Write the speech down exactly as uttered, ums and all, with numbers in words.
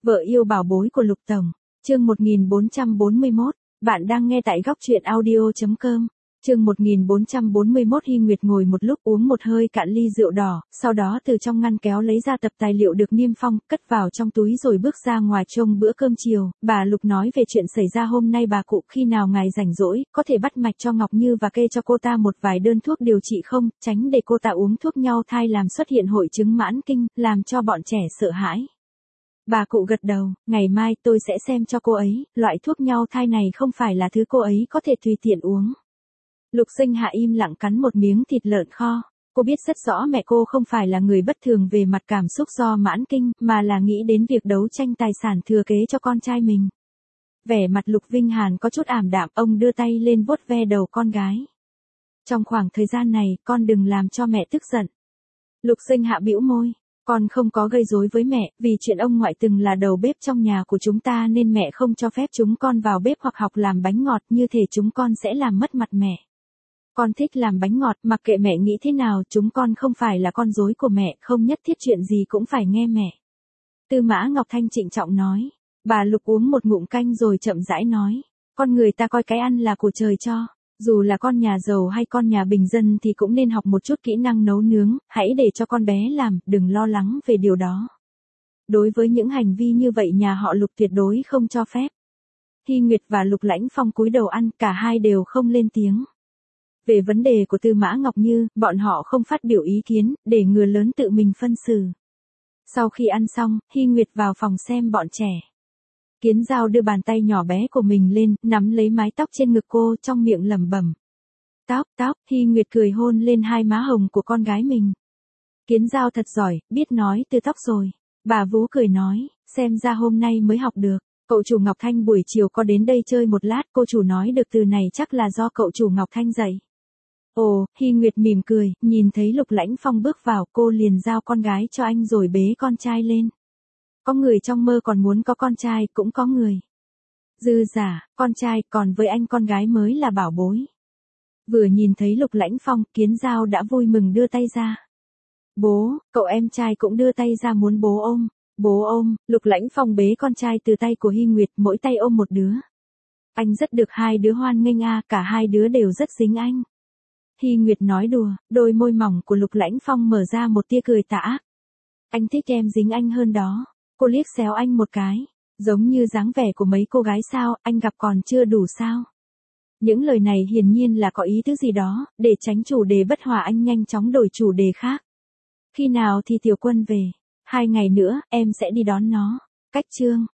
Vợ yêu bảo bối của Lục Tổng, chương một nghìn bốn trăm bốn mươi mốt, bạn đang nghe tại góc truyện audio chấm com. Chương một nghìn bốn trăm bốn mươi mốt. Hy Nguyệt ngồi một lúc uống một hơi cạn ly rượu đỏ, sau đó từ trong ngăn kéo lấy ra tập tài liệu được niêm phong, cất vào trong túi rồi bước ra ngoài trông bữa cơm chiều. Bà Lục nói về chuyện xảy ra hôm nay bà cụ, khi nào ngài rảnh rỗi, có thể bắt mạch cho Ngọc Như và kê cho cô ta một vài đơn thuốc điều trị không, tránh để cô ta uống thuốc nhau thai làm xuất hiện hội chứng mãn kinh, làm cho bọn trẻ sợ hãi. Bà cụ gật đầu, ngày mai tôi sẽ xem cho cô ấy, loại thuốc nhau thai này không phải là thứ cô ấy có thể tùy tiện uống. Lục Sinh Hạ im lặng cắn một miếng thịt lợn kho. Cô biết rất rõ mẹ cô không phải là người bất thường về mặt cảm xúc do mãn kinh, mà là nghĩ đến việc đấu tranh tài sản thừa kế cho con trai mình. Vẻ mặt Lục Vinh Hàn có chút ảm đạm, ông đưa tay lên vuốt ve đầu con gái. Trong khoảng thời gian này, con đừng làm cho mẹ tức giận. Lục Sinh Hạ bĩu môi. Con không có gây rối với mẹ, vì chuyện ông ngoại từng là đầu bếp trong nhà của chúng ta nên mẹ không cho phép chúng con vào bếp hoặc học làm bánh ngọt, như thể chúng con sẽ làm mất mặt mẹ. Con thích làm bánh ngọt, mặc kệ mẹ nghĩ thế nào, chúng con không phải là con rối của mẹ, không nhất thiết chuyện gì cũng phải nghe mẹ. Tư Mã Ngọc Thanh trịnh trọng nói. Bà Lục uống một ngụm canh rồi chậm rãi nói. Con người ta coi cái ăn là của trời cho. Dù là con nhà giàu hay con nhà bình dân thì cũng nên học một chút kỹ năng nấu nướng, hãy để cho con bé làm, đừng lo lắng về điều đó. Đối với những hành vi như vậy nhà họ Lục tuyệt đối không cho phép. Hy Nguyệt và Lục Lãnh Phong cúi đầu ăn, cả hai đều không lên tiếng. Về vấn đề của Tư Mã Ngọc Như, bọn họ không phát biểu ý kiến, để người lớn tự mình phân xử. Sau khi ăn xong, Hy Nguyệt vào phòng xem bọn trẻ. Kiến Dao đưa bàn tay nhỏ bé của mình lên, nắm lấy mái tóc trên ngực cô, trong miệng lẩm bẩm. Tóc, tóc, Hy Nguyệt cười hôn lên hai má hồng của con gái mình. Kiến Dao thật giỏi, biết nói từ tóc rồi. Bà Vú cười nói, xem ra hôm nay mới học được. Cậu chủ Ngọc Thanh buổi chiều có đến đây chơi một lát, cô chủ nói được từ này chắc là do cậu chủ Ngọc Thanh dạy. Ồ, Hy Nguyệt mỉm cười, nhìn thấy Lục Lãnh Phong bước vào, cô liền giao con gái cho anh rồi bế con trai lên. Có người trong mơ còn muốn có con trai, cũng có người dư giả, con trai, còn với anh con gái mới là bảo bối. Vừa nhìn thấy Lục Lãnh Phong, Kiến Dao đã vui mừng đưa tay ra. Bố, cậu em trai cũng đưa tay ra muốn bố ôm. Bố ôm, Lục Lãnh Phong bế con trai từ tay của Hy Nguyệt, mỗi tay ôm một đứa. Anh rất được hai đứa hoan nghênh à, cả hai đứa đều rất dính anh. Hy Nguyệt nói đùa, đôi môi mỏng của Lục Lãnh Phong mở ra một tia cười tà ác. Anh thích em dính anh hơn đó. Cô liếc xéo anh một cái. Giống như dáng vẻ của mấy cô gái sao, anh gặp còn chưa đủ sao? Những lời này hiển nhiên là có ý tứ gì đó, để tránh chủ đề bất hòa anh nhanh chóng đổi chủ đề khác. Khi nào thì Tiểu Quân về? Hai ngày nữa, em sẽ đi đón nó. Cách chương.